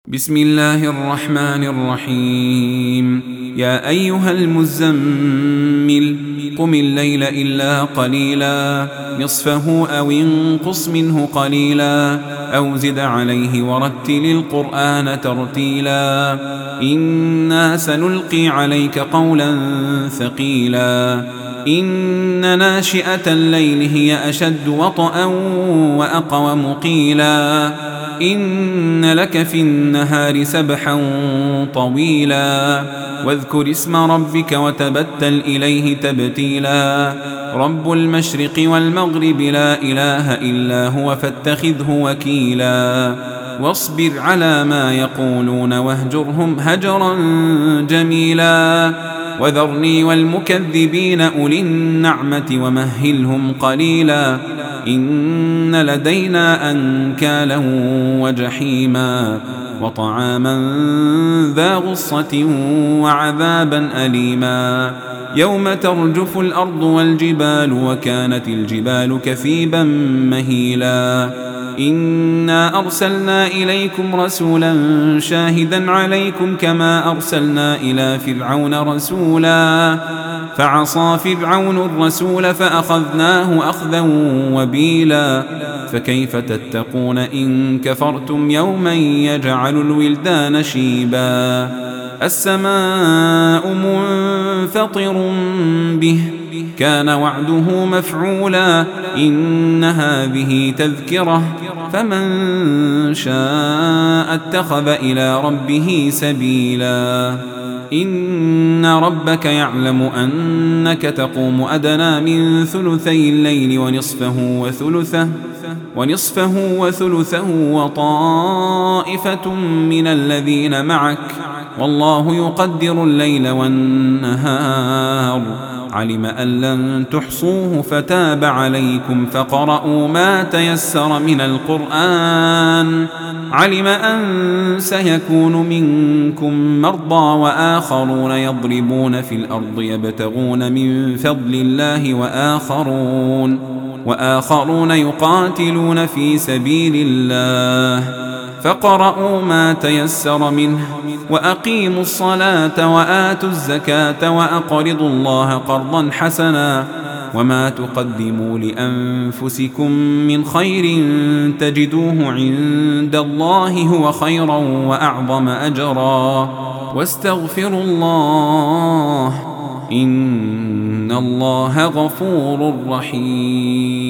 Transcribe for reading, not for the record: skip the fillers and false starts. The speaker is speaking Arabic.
بسم الله الرحمن الرحيم. يا أيها المزمل قم الليل إلا قليلا نصفه أو انقص منه قليلا أو زد عليه ورتل القرآن ترتيلا إنا سنلقي عليك قولا ثقيلا إن ناشئة الليل هي أشد وطئا وأقوم قيلا إن لك في النهار سبحا طويلا واذكر اسم ربك وتبتل إليه تبتيلا رب المشرق والمغرب لا إله إلا هو فاتخذه وكيلا واصبر على ما يقولون واهجرهم هجرا جميلا وذرني والمكذبين أولي النعمة ومهلهم قليلا إن لدينا أنكالا وجحيما وطعاما ذا غصة وعذابا أليما يوم ترجف الأرض والجبال وكانت الجبال كثيبا مهيلا إنا أرسلنا إليكم رسولا شاهدا عليكم كما أرسلنا إلى فرعون رسولا فعصى فرعون الرسول فأخذناه أخذا وبيلا فكيف تتقون إن كفرتم يوما يجعل الولدان شيبا السماء منفطر به كان وعده مفعولا إن هذه تذكرة فمن شاء اتخذ إلى ربه سبيلا إن ربك يعلم أنك تقوم أدنى من ثلثي الليل ونصفه وثلثه وطائفة من الذين معك والله يقدر الليل والنهار علم أن لن تحصوه فتاب عليكم فقرأوا ما تيسر من القرآن علم أن سيكون منكم مرضى وآخرون يضربون في الأرض يبتغون من فضل الله وآخرون يقاتلون في سبيل الله فقرأوا ما تيسر منه وأقيموا الصلاة وآتوا الزكاة وأقرضوا الله قرضا حسنا وما تقدموا لأنفسكم من خير تجدوه عند الله هو خيرا وأعظم أجرا واستغفروا الله إن الله غفور رحيم.